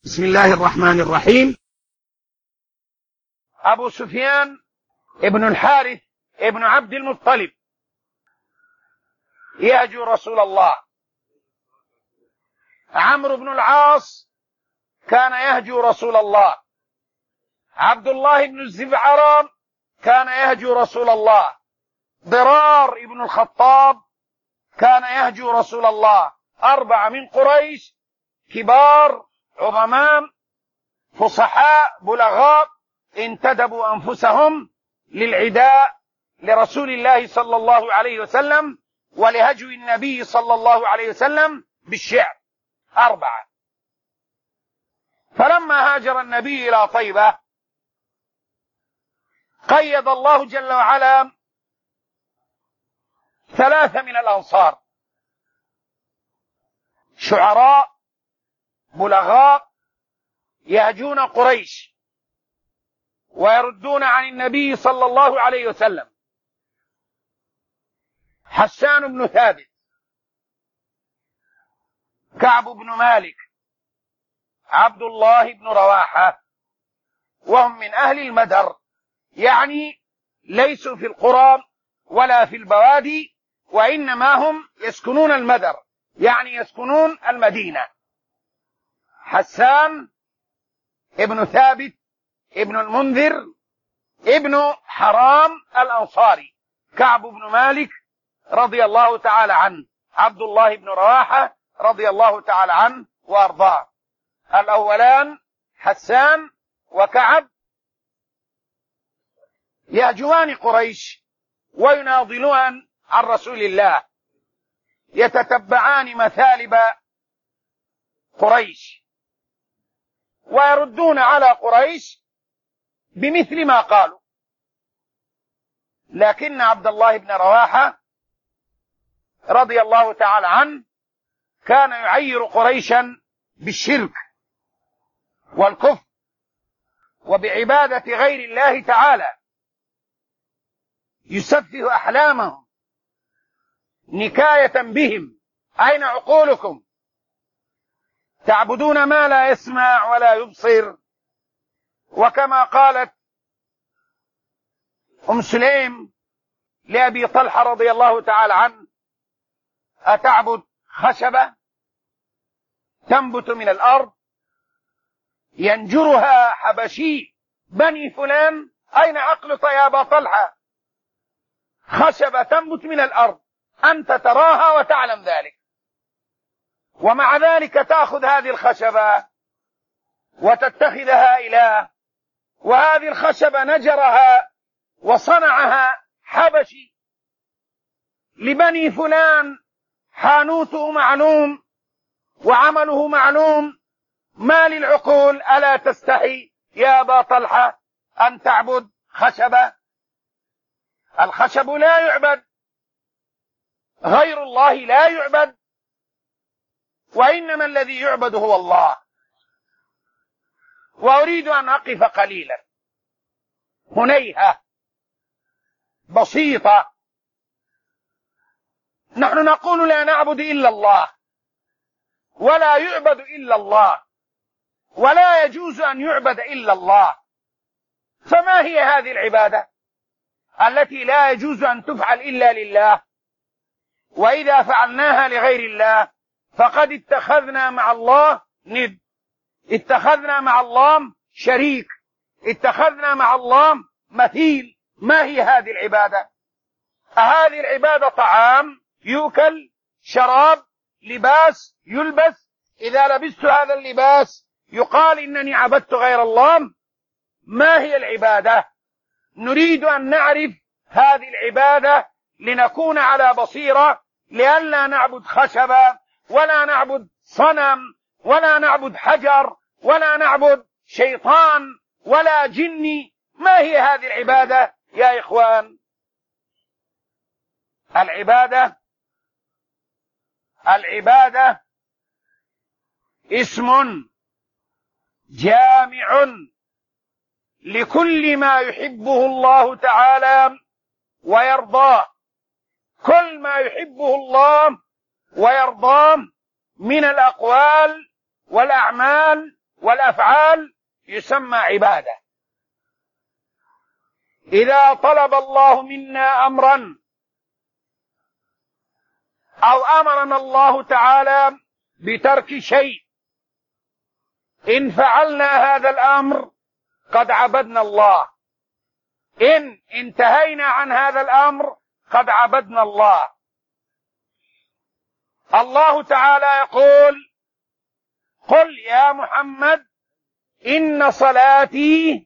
بسم الله الرحمن الرحيم. أبو سفيان ابن الحارث ابن عبد المطلب يهجو رسول الله. عمرو بن العاص كان يهجو رسول الله. عبد الله بن الزبعران كان يهجو رسول الله. ضرار ابن الخطاب كان يهجو رسول الله. 4 من قريش، كبار عظماء فصحاء بلغاء، انتدبوا أنفسهم للعداء لرسول الله صلى الله عليه وسلم ولهجو النبي صلى الله عليه وسلم بالشعر. 4. فلما هاجر النبي إلى طيبة قيد الله جل وعلا 3 من الأنصار، شعراء بلغاء يهجون قريش ويردون عن النبي صلى الله عليه وسلم. حسان بن ثابت، كعب بن مالك، عبد الله بن رواحة، وهم من أهل المدر، يعني ليسوا في القرى ولا في البوادي، وإنما هم يسكنون المدر، يعني يسكنون المدينة. حسان ابن ثابت ابن المنذر ابن حرام الأنصاري، كعب بن مالك رضي الله تعالى عنه، عبد الله بن رواحة رضي الله تعالى عنه وأرضاه. الأولان حسان وكعب يهجوان قريش ويناضلون عن رسول الله، يتتبعان مثالب قريش ويردون على قريش بمثل ما قالوا. لكن عبد الله بن رواحة رضي الله تعالى عنه كان يعير قريشا بالشرك والكفر وبعبادة غير الله تعالى، يسفه أحلامهم نكاية بهم: أين عقولكم؟ تعبدون ما لا يسمع ولا يبصر. وكما قالت أم سليم لأبي طلحة رضي الله تعالى عنه: أتعبد خشبة تنبت من الأرض ينجرها حبشي بني فلان؟ أين عقلك يا أبا طلحة؟ خشبة تنبت من الأرض، أنت تراها وتعلم ذلك، ومع ذلك تأخذ هذه الخشبة وتتخذها إله، وهذه الخشبة نجرها وصنعها حبشي لبني فلان، حانوته معلوم وعمله معلوم، ما للعقول؟ ألا تستحي يا أبا طلحة أن تعبد خشبة؟ الخشب لا يعبد، غير الله لا يعبد، وإنما الذي يعبد هو الله. وأريد أن أقف قليلا هنيهة بسيطة. نحن نقول لا نعبد إلا الله ولا يعبد إلا الله ولا يجوز أن يعبد إلا الله، فما هي هذه العبادة التي لا يجوز أن تفعل إلا لله؟ وإذا فعلناها لغير الله فقد اتخذنا مع الله ند، اتخذنا مع الله شريك، اتخذنا مع الله مثيل. ما هي هذه العبادة؟ هذه العبادة طعام يؤكل، شراب، لباس يلبس، إذا لبست هذا اللباس يقال إنني عبدت غير الله. ما هي العبادة؟ نريد أن نعرف هذه العبادة لنكون على بصيرة، لئلا نعبد خشبة ولا نعبد صنم ولا نعبد حجر ولا نعبد شيطان ولا جني. ما هي هذه العبادة يا إخوان؟ العبادة اسم جامع لكل ما يحبه الله تعالى ويرضاه، كل ما يحبه الله ويرضاه من الأقوال والأعمال والأفعال يسمى عبادة. إذا طلب الله منا أمرا أو أمرنا الله تعالى بترك شيء، إن فعلنا هذا الأمر قد عبدنا الله، إن انتهينا عن هذا الأمر قد عبدنا الله. الله تعالى يقول: قل يا محمد إن صلاتي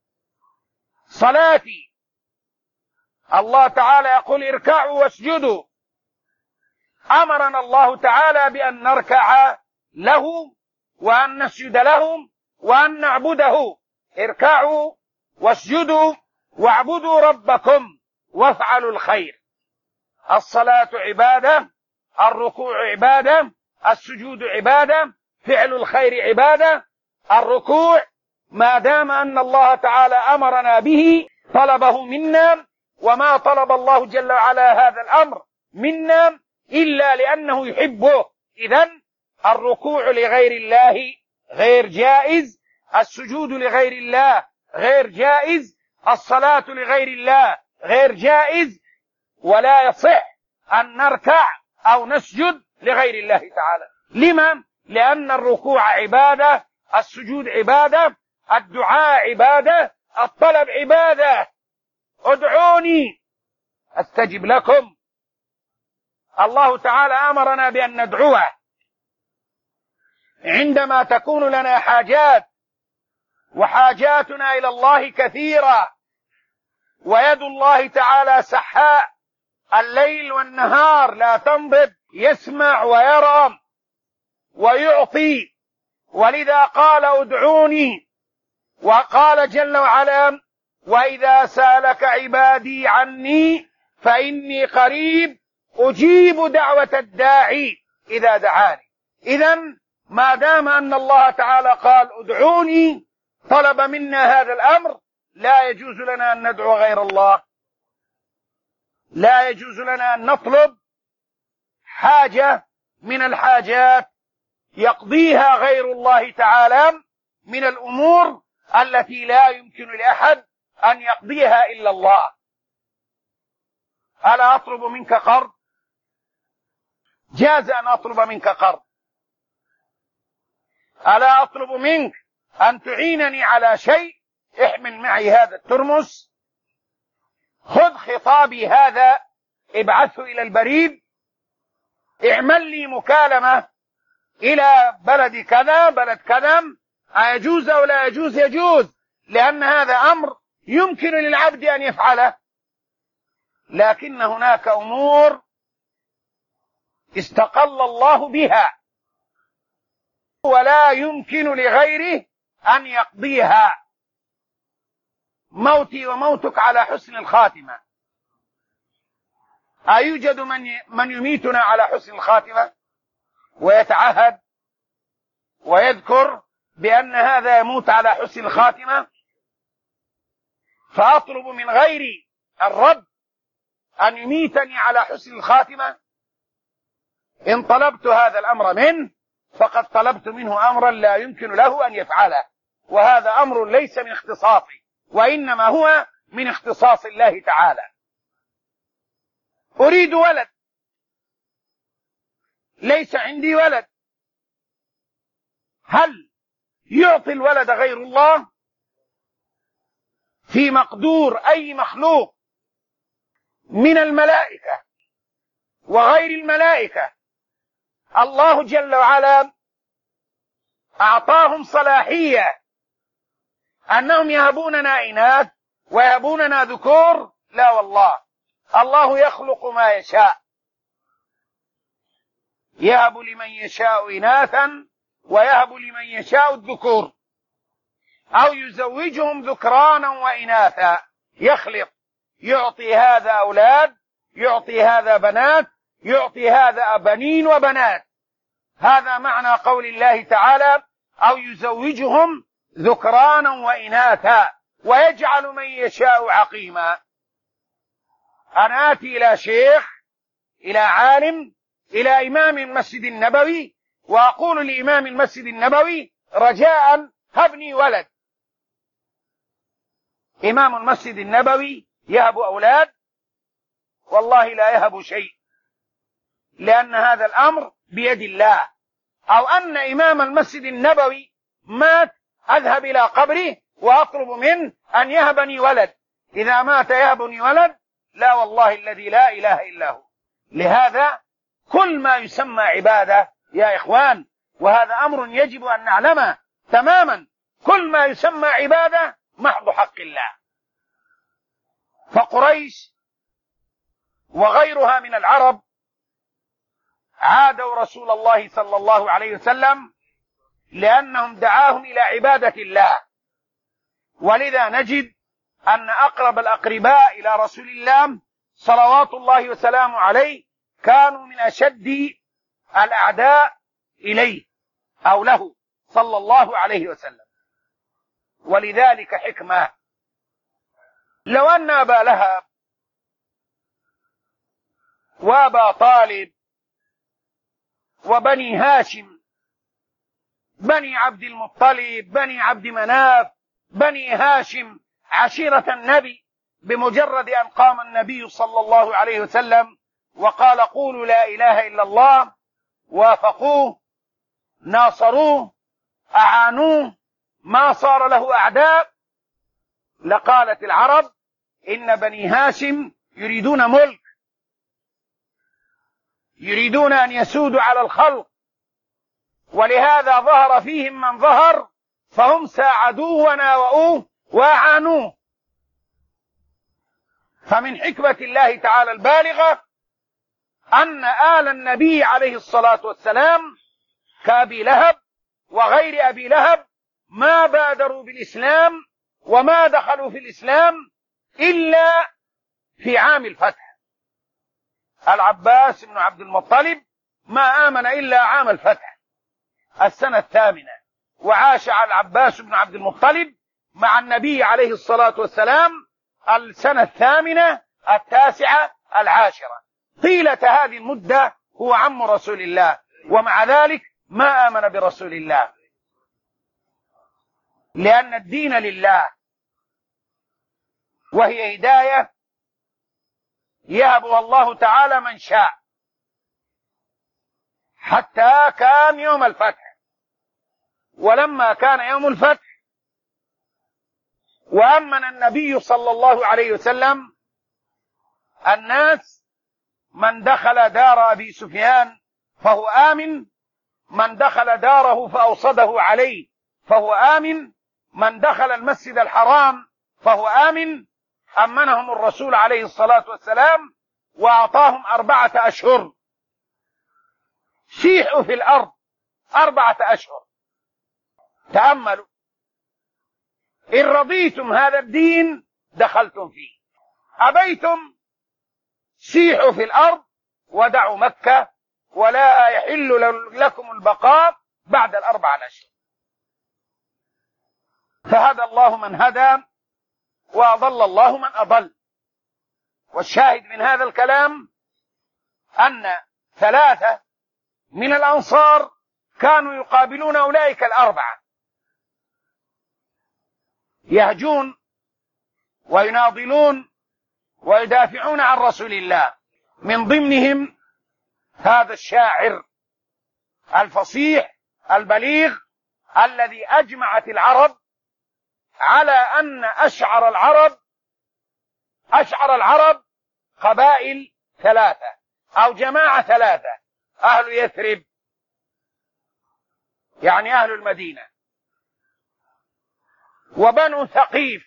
الله تعالى يقول: اركعوا واسجدوا. أمرنا الله تعالى بأن نركع له وأن نسجد له وأن نعبده. اركعوا واسجدوا واعبدوا ربكم وافعلوا الخير. الصلاة عبادة، الركوع عبادة، السجود عبادة، فعل الخير عبادة. الركوع ما دام أن الله تعالى أمرنا به طلبه منا، وما طلب الله جل وعلا هذا الأمر منا إلا لأنه يحبه. إذن الركوع لغير الله غير جائز، السجود لغير الله غير جائز، الصلاة لغير الله غير جائز، ولا يصح أن نركع أو نسجد لغير الله تعالى. لما؟ لأن الركوع عبادة، السجود عبادة، الدعاء عبادة، الطلب عبادة. ادعوني أستجب لكم. الله تعالى أمرنا بأن ندعوه عندما تكون لنا حاجات، وحاجاتنا إلى الله كثيرة، ويد الله تعالى سحاء الليل والنهار لا تنضب، يسمع ويرى ويعطي. ولذا قال: ادعوني. وقال جل وعلا: وإذا سألك عبادي عني فإني قريب أجيب دعوة الداعي إذا دعاني. إذن ما دام أن الله تعالى قال: ادعوني، طلب منا هذا الأمر، لا يجوز لنا أن ندعو غير الله، لا يجوز لنا أن نطلب حاجة من الحاجات يقضيها غير الله تعالى من الأمور التي لا يمكن لأحد أن يقضيها إلا الله. ألا أطلب منك قرض؟ جاز أن أطلب منك قرض. ألا أطلب منك أن تعينني على شيء؟ احمل معي هذا الترمس، خذ خطابي هذا ابعثه إلى البريد، اعمل لي مكالمة إلى بلد كذا بلد كذا. أيجوز أو لا يجوز؟ يجوز، لأن هذا أمر يمكن للعبد أن يفعله. لكن هناك أمور استقل الله بها ولا يمكن لغيره أن يقضيها. موتي وموتك على حسن الخاتمة. أيوجد من يميتنا على حسن الخاتمة ويتعهد ويذكر بأن هذا يموت على حسن الخاتمة؟ فأطلب من غير الرب أن يميتني على حسن الخاتمة؟ إن طلبت هذا الأمر منه فقد طلبت منه أمرا لا يمكن له أن يفعله، وهذا أمر ليس من اختصاصي، وإنما هو من اختصاص الله تعالى. أريد ولد، ليس عندي ولد، هل يعطي الولد غير الله؟ في مقدور أي مخلوق من الملائكة وغير الملائكة الله جل وعلا أعطاهم صلاحية أنهم يهبوننا إناث ويهبوننا ذكور؟ لا والله، الله يخلق ما يشاء، يهب لمن يشاء إناثا ويهب لمن يشاء الذكور، أو يزوجهم ذكرانا وإناثا، يخلق، يعطي هذا أولاد، يعطي هذا بنات، يعطي هذا بنين وبنات. هذا معنى قول الله تعالى: أو يزوجهم ذكرانا وإناثا ويجعل من يشاء عقيما. أنا آتي إلى شيخ، إلى عالم، إلى إمام المسجد النبوي، وأقول لإمام المسجد النبوي: رجاء هبني ولد. إمام المسجد النبوي يهب أولاد؟ والله لا يهب شيء، لأن هذا الأمر بيد الله. أو أن إمام المسجد النبوي مات، أذهب إلى قبره وأطلب منه أن يهبني ولد. إذا مات يهبني ولد؟ لا والله الذي لا إله إلا هو. لهذا كل ما يسمى عبادة يا إخوان، وهذا أمر يجب أن نعلمه تماما، كل ما يسمى عبادة محض حق الله. فقريش وغيرها من العرب عادوا رسول الله صلى الله عليه وسلم لأنهم دعاهم إلى عبادة الله. ولذا نجد أن أقرب الأقرباء إلى رسول الله صلوات الله وسلامه عليه كانوا من أشد الأعداء إليه أو له صلى الله عليه وسلم. ولذلك حكمة، لو أن أبا لهب وأبا طالب وبني هاشم، بني عبد المطلب، بني عبد مناف، بني هاشم، عشيرة النبي، بمجرد أن قام النبي صلى الله عليه وسلم وقال قولوا لا إله إلا الله، وافقوه، ناصروه، أعانوه، ما صار له أعداء، لقالت العرب إن بني هاشم يريدون ملك، يريدون أن يسودوا على الخلق، ولهذا ظهر فيهم من ظهر، فهم ساعدوه وناوؤوه وأعانوه. فمن حكمة الله تعالى البالغة أن آل النبي عليه الصلاة والسلام كأبي لهب وغير أبي لهب ما بادروا بالإسلام وما دخلوا في الإسلام إلا في عام الفتح. العباس بن عبد المطلب ما آمن إلا عام الفتح، السنة 8، وعاش العباس بن عبد المطلب مع النبي عليه الصلاة والسلام السنة 8، 9، 10. طيلة هذه المدة هو عم رسول الله، ومع ذلك ما آمن برسول الله، لأن الدين لله، وهي هداية يهبها الله تعالى من شاء. حتى كان يوم الفتح، ولما كان يوم الفتح وأمن النبي صلى الله عليه وسلم الناس، من دخل دار أبي سفيان فهو آمن، من دخل داره فأوصده عليه فهو آمن، من دخل المسجد الحرام فهو آمن. أمنهم الرسول عليه الصلاة والسلام وأعطاهم 4 أشهر، سيحوا في الأرض 4 أشهر. تأملوا، إن رضيتم هذا الدين دخلتم فيه، أبيتم سيحوا في الأرض ودعوا مكة، ولا يحل لكم البقاء بعد 4 أشهر. فهدى الله من هدى وأضل الله من أضل. والشاهد من هذا الكلام أن 3 من الأنصار كانوا يقابلون أولئك 4، يهجون ويناضلون ويدافعون عن رسول الله. من ضمنهم هذا الشاعر الفصيح البليغ الذي أجمعت العرب على أن أشعر العرب قبائل 3 أو جماعة 3: أهل يثرب يعني أهل المدينة، وبنو ثقيف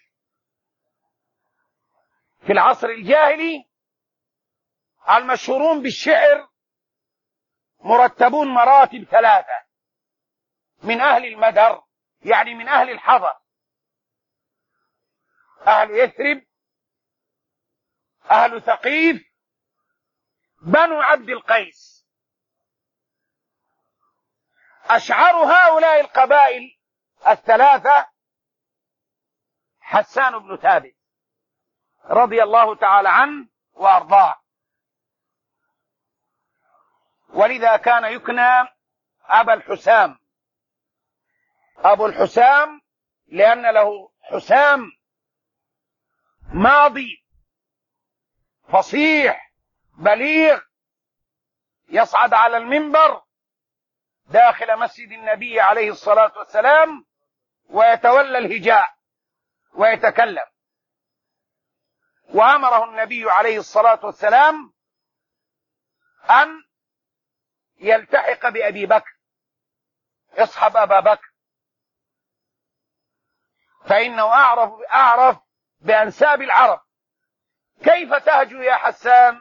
في العصر الجاهلي المشهورون بالشعر مرتبون مراتب 3: من أهل المدر يعني من أهل الحضر، أهل يثرب، أهل ثقيف، بنو عبد القيس. أشعر هؤلاء القبائل 3 حسان بن ثابت رضي الله تعالى عنه وأرضاه، ولذا كان يكنى أبا الحسام، أبو الحسام لأن له حسام ماضي فصيح بليغ يصعد على المنبر داخل مسجد النبي عليه الصلاة والسلام ويتولى الهجاء ويتكلم. وأمره النبي عليه الصلاة والسلام أن يلتحق بأبي بكر، اصحب أبا بكر فإنه أعرف بأنساب العرب. كيف تهجو يا حسان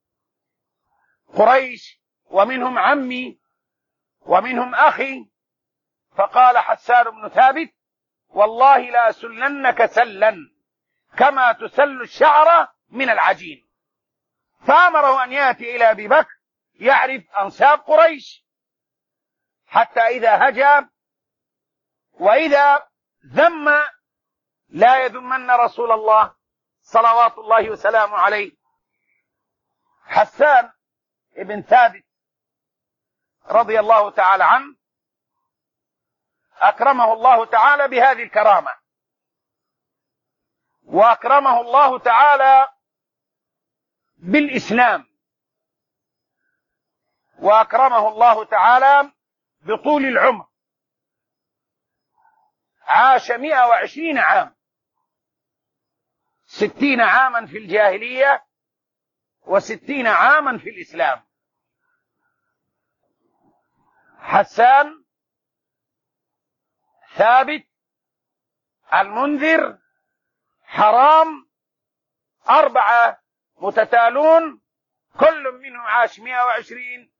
قريش ومنهم عمي ومنهم أخي؟ فقال حسان بن ثابت: والله لا أسلنك سلا كما تسل الشعر من العجين. فأمره أن يأتي إلى أبي بكر يعرف أنساب قريش حتى إذا هجا وإذا ذم لا يذمن رسول الله صلوات الله وسلامه عليه. حسان ابن ثابت رضي الله تعالى عنه أكرمه الله تعالى بهذه الكرامة، وأكرمه الله تعالى بالإسلام، وأكرمه الله تعالى بطول العمر. عاش 120 عام، 60 عاما في الجاهلية و60 عاما في الإسلام. حسان ثابت المنذر حرام 4 متتالون كل منهم عاش 120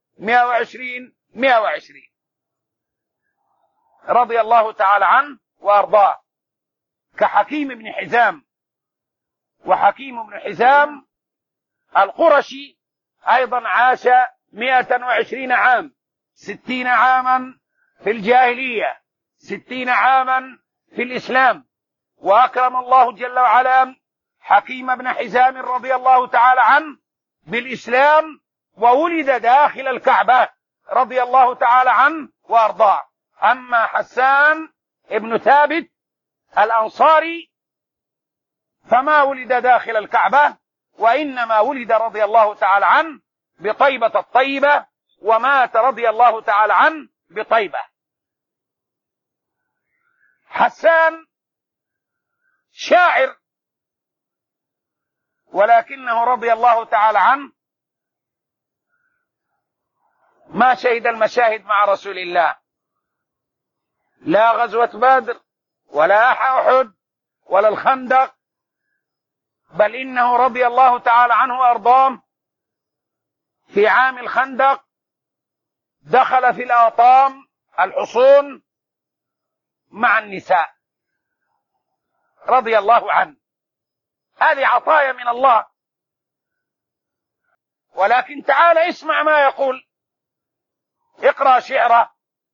رضي الله تعالى عنه وأرضاه. كحكيم بن حزام، وحكيم بن حزام القرشي أيضا عاش 120 عام، 60 عاما في الجاهلية، 60 عاما في الإسلام. وأكرم الله جل وعلا حكيم بن حزام رضي الله تعالى عنه بالإسلام، وولد داخل الكعبة رضي الله تعالى عنه وأرضاه. أما حسان ابن ثابت الأنصاري فما ولد داخل الكعبة، وإنما ولد رضي الله تعالى عنه بطيبة الطيبة، ومات رضي الله تعالى عنه بطيبة. حسان شاعر، ولكنه رضي الله تعالى عنه ما شهد المشاهد مع رسول الله، لا غزوة بدر ولا أحد ولا الخندق، بل إنه رضي الله تعالى عنه وأرضاه في عام الخندق دخل في الأطام الحصون مع النساء رضي الله عنه. هذه عطايا من الله. ولكن تعال اسمع ما يقول، اقرأ شعره،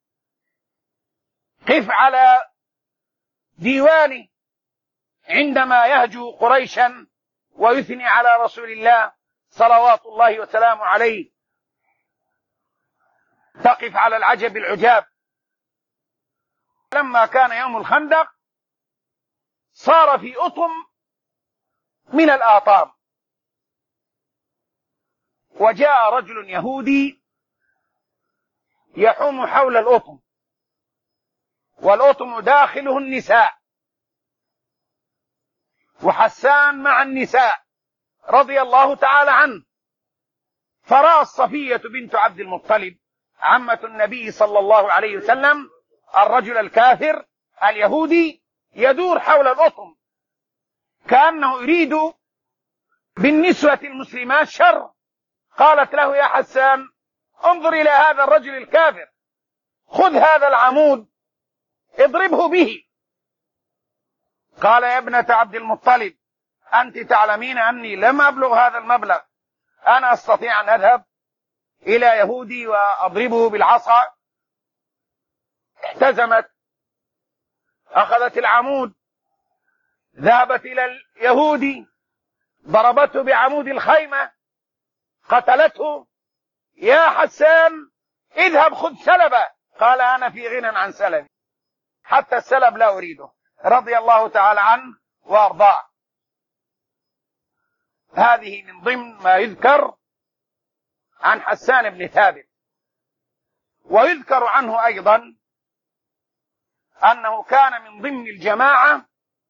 قف على ديوانه عندما يهجو قريشا ويثني على رسول الله صلوات الله وسلامه عليه، تقف على العجب العجاب. لما كان يوم الخندق صار في أطم من الآطام، وجاء رجل يهودي يحوم حول الأطم، والأطم داخله النساء، وحسان مع النساء رضي الله تعالى عنه. فرأى صفية بنت عبد المطلب عمة النبي صلى الله عليه وسلم الرجل الكافر اليهودي يدور حول الأطم كأنه يريد بالنسوة المسلمات شر. قالت له: يا حسان، انظر إلى هذا الرجل الكافر، خذ هذا العمود اضربه به. قال: يا ابنة عبد المطلب، أنت تعلمين أني لم أبلغ هذا المبلغ، أنا أستطيع أن أذهب إلى يهودي وأضربه بالعصا. احتزمت، أخذت العمود، ذهبت إلى اليهودي، ضربته بعمود الخيمة، قتلته. يا حسان، اذهب خذ سلبه. قال: أنا في غنى عن سلبي. حتى السلب لا أريده، رضي الله تعالى عنه وأرضاه. هذه من ضمن ما يذكر عن حسان بن ثابت. ويذكر عنه أيضا أنه كان من ضمن الجماعة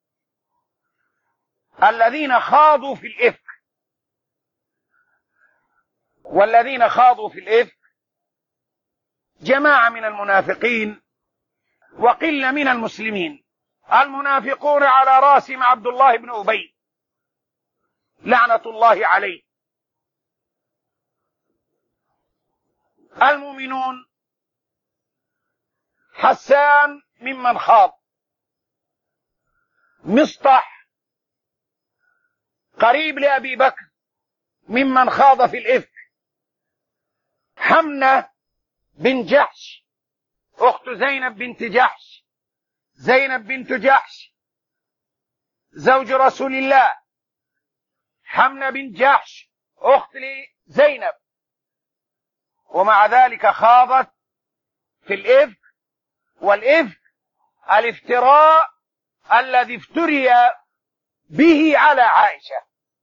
الذين خاضوا في الإفك، والذين خاضوا في الإفك جماعة من المنافقين وقلة من المسلمين. المنافقون على رأسهم عبد الله بن أبي لعنة الله عليه. المؤمنون حسان ممن خاض، مصطح قريب لأبي بكر ممن خاض في الإفك، حمنة بن جحش أخت زينب بنت جحش، زينب بنت جحش زوج رسول الله، حمنة بن جحش أخت لزينب، ومع ذلك خاضت في الإفك. والإفك الافتراء الذي افتري به على عائشة.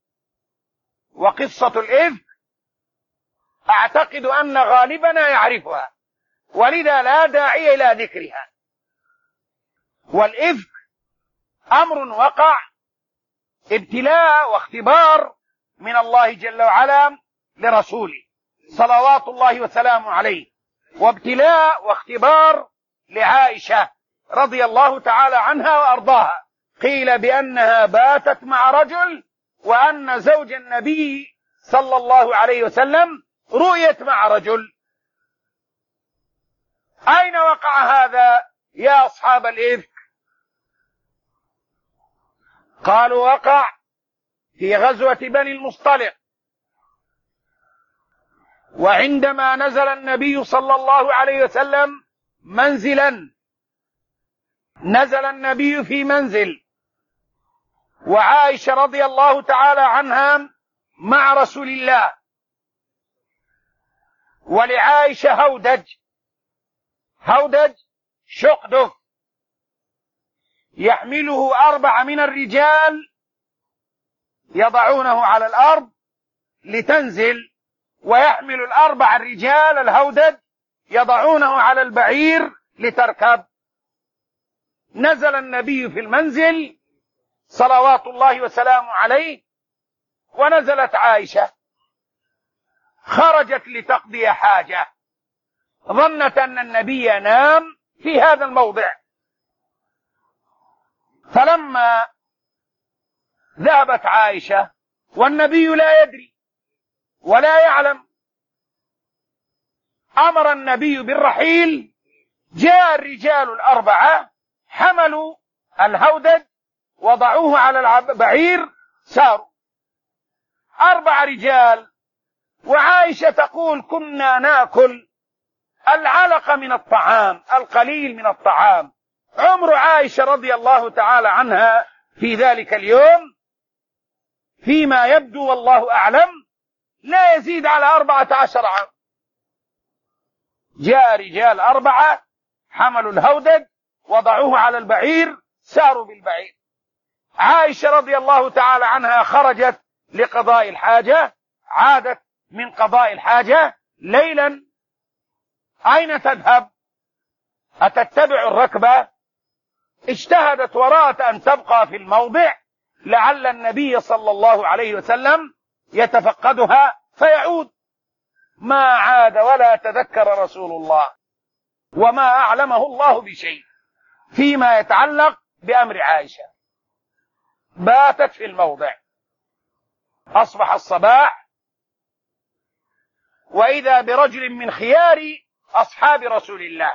وقصة الإفك أعتقد أن غالبنا يعرفها، ولذا لا داعي إلى ذكرها. والإفك أمر وقع ابتلاء واختبار من الله جل وعلا لرسوله صلوات الله وسلامه عليه، وابتلاء واختبار لعائشة رضي الله تعالى عنها وأرضاها. قيل بأنها باتت مع رجل، وأن زوج النبي صلى الله عليه وسلم رؤيت مع رجل. أين وقع هذا يا أصحاب الإفك؟ قالوا وقع في غزوة بني المصطلق. وعندما نزل النبي صلى الله عليه وسلم منزلا، نزل النبي في منزل، وعائشة رضي الله تعالى عنها مع رسول الله، ولعائشة هودج شقدف يحمله 4 من الرجال يضعونه على الأرض لتنزل، ويحمل 4 الرجال الهودج يضعونه على البعير لتركب. نزل النبي في المنزل صلوات الله وسلامه عليه، ونزلت عائشة، خرجت لتقضي حاجة، ظنت أن النبي ينام في هذا الموضع. فلما ذهبت عائشة والنبي لا يدري ولا يعلم، أمر النبي بالرحيل. جاء الرجال 4 حملوا الهودج وضعوه على البعير، ساروا 4 رجال. وعائشة تقول كنا نأكل العلق من الطعام، القليل من الطعام. عمر عائشة رضي الله تعالى عنها في ذلك اليوم فيما يبدو والله أعلم لا يزيد على 14 عام. جاء رجال 4 حملوا الهودج وضعوه على البعير، ساروا بالبعير. عائشة رضي الله تعالى عنها خرجت لقضاء الحاجة، عادت من قضاء الحاجة ليلا. أين تذهب؟ أتتبع الركبة؟ اجتهدت ورأت أن تبقى في الموضع لعل النبي صلى الله عليه وسلم يتفقدها فيعود. ما عاد ولا تذكر رسول الله، وما أعلمه الله بشيء فيما يتعلق بأمر عائشة. باتت في الموضع. أصبح الصباح وإذا برجل من خيار أصحاب رسول الله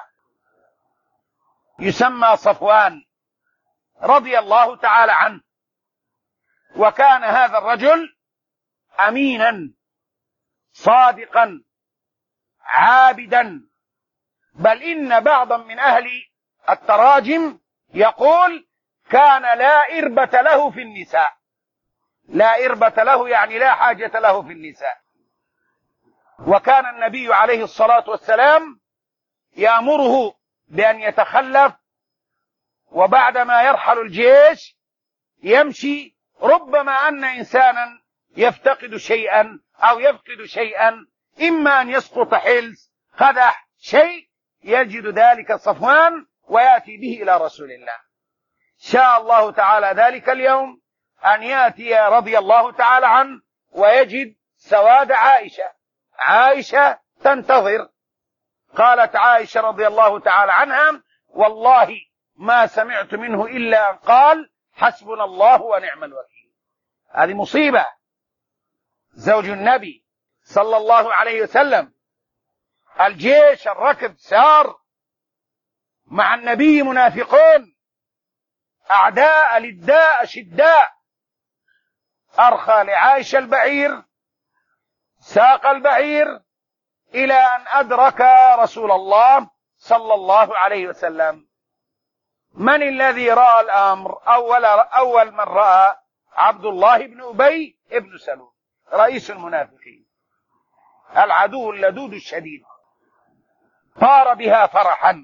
يسمى صفوان رضي الله تعالى عنه. وكان هذا الرجل أمينا صادقا عابدا، بل إن بعضا من أهل التراجم يقول كان لا إربة له في النساء. لا إربة له يعني لا حاجة له في النساء. وكان النبي عليه الصلاة والسلام يأمره بأن يتخلف وبعدما يرحل الجيش يمشي، ربما أن إنسانا يفتقد شيئا أو يفقد شيئا، إما أن يسقط حلز قدح شيء، يجد ذلك صفوان ويأتي به إلى رسول الله. شاء الله تعالى ذلك اليوم أن يأتي رضي الله تعالى عنه ويجد سواد عائشة تنتظر. قالت عائشة رضي الله تعالى عنها: والله ما سمعت منه إلا أن قال حسبنا الله ونعم الوكيل. هذه مصيبة. زوج النبي صلى الله عليه وسلم، الجيش الركب سار، مع النبي منافقون أعداء للداء شداء. أرخى لعائشة البعير، ساق البعير إلى أن أدرك رسول الله صلى الله عليه وسلم. من الذي رأى الأمر؟ أول من رأى عبد الله بن أبي بن سلول، رئيس المنافقين، العدو اللدود الشديد. طار بها فرحا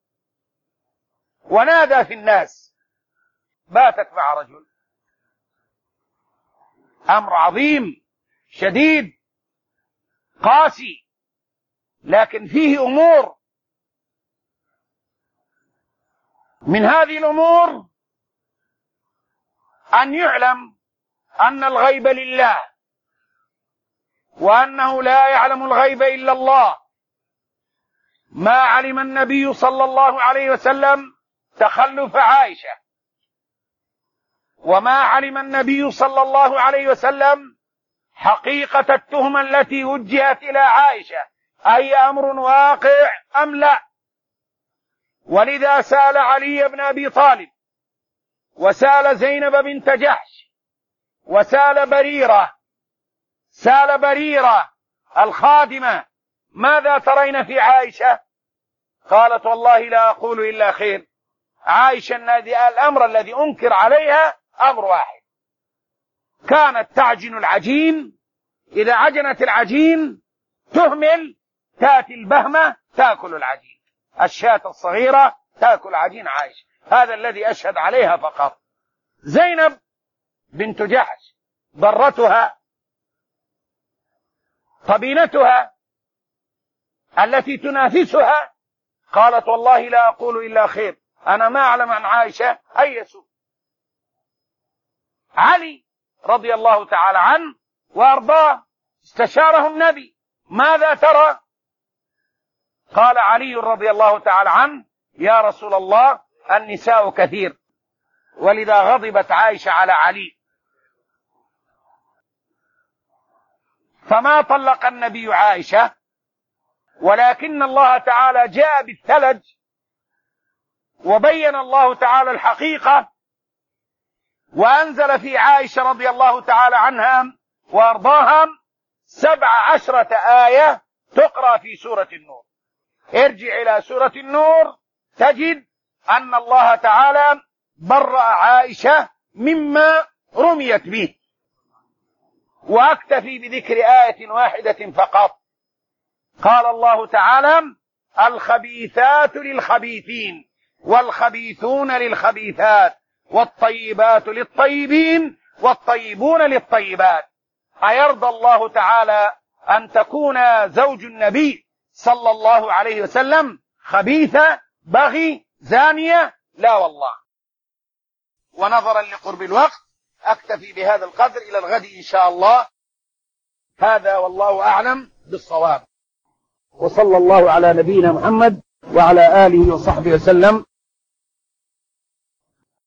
ونادى في الناس: باتت مع رجل. أمر عظيم شديد قاسي، لكن فيه أمور. من هذه الأمور أن يعلم أن الغيب لله، وأنه لا يعلم الغيب إلا الله. ما علم النبي صلى الله عليه وسلم تخلف عائشة، وما علم النبي صلى الله عليه وسلم حقيقة التهمة التي وجهت إلى عائشة، أي أمر واقع أم لا. ولذا سأل علي بن أبي طالب، وسأل زينب بنت جحش، وسأل بريرة الخادمة: ماذا ترين في عائشة؟ قالت: والله لا أقول إلا خير. عائشة الأمر الذي أنكر عليها أمر واحد: كانت تعجن العجين، إذا عجنت العجين تهمل، تأتي البهمة تأكل العجين، الشاة الصغيرة تأكل عجين عائشة. هذا الذي أشهد عليها فقط. زينب بنت جحش ضرتها، طبينتها التي تنافسها، قالت: والله لا أقول إلا خير، أنا ما أعلم عن عائشة أي سوء. علي رضي الله تعالى عنه وأرضاه استشاره النبي: ماذا ترى؟ قال علي رضي الله تعالى عنه: يا رسول الله، النساء كثير. ولذا غضبت عائشة على علي، فما طلق النبي عائشة، ولكن الله تعالى جاء بالثلج وبين الله تعالى الحقيقة، وأنزل في عائشة رضي الله تعالى عنها وأرضاها 17 آية تقرأ في سورة النور. ارجع إلى سورة النور تجد أن الله تعالى برأ عائشة مما رميت به. وأكتفي بذكر آية واحدة فقط. قال الله تعالى: الخبيثات للخبيثين والخبيثون للخبيثات والطيبات للطيبين والطيبون للطيبات. أيرضى الله تعالى أن تكون زوج النبي صلى الله عليه وسلم خبيثة بغي زانية؟ لا والله. ونظرا لقرب الوقت أكتفي بهذا القدر، إلى الغد إن شاء الله. هذا والله أعلم بالصواب. وصلى الله على نبينا محمد وعلى آله وصحبه وسلم.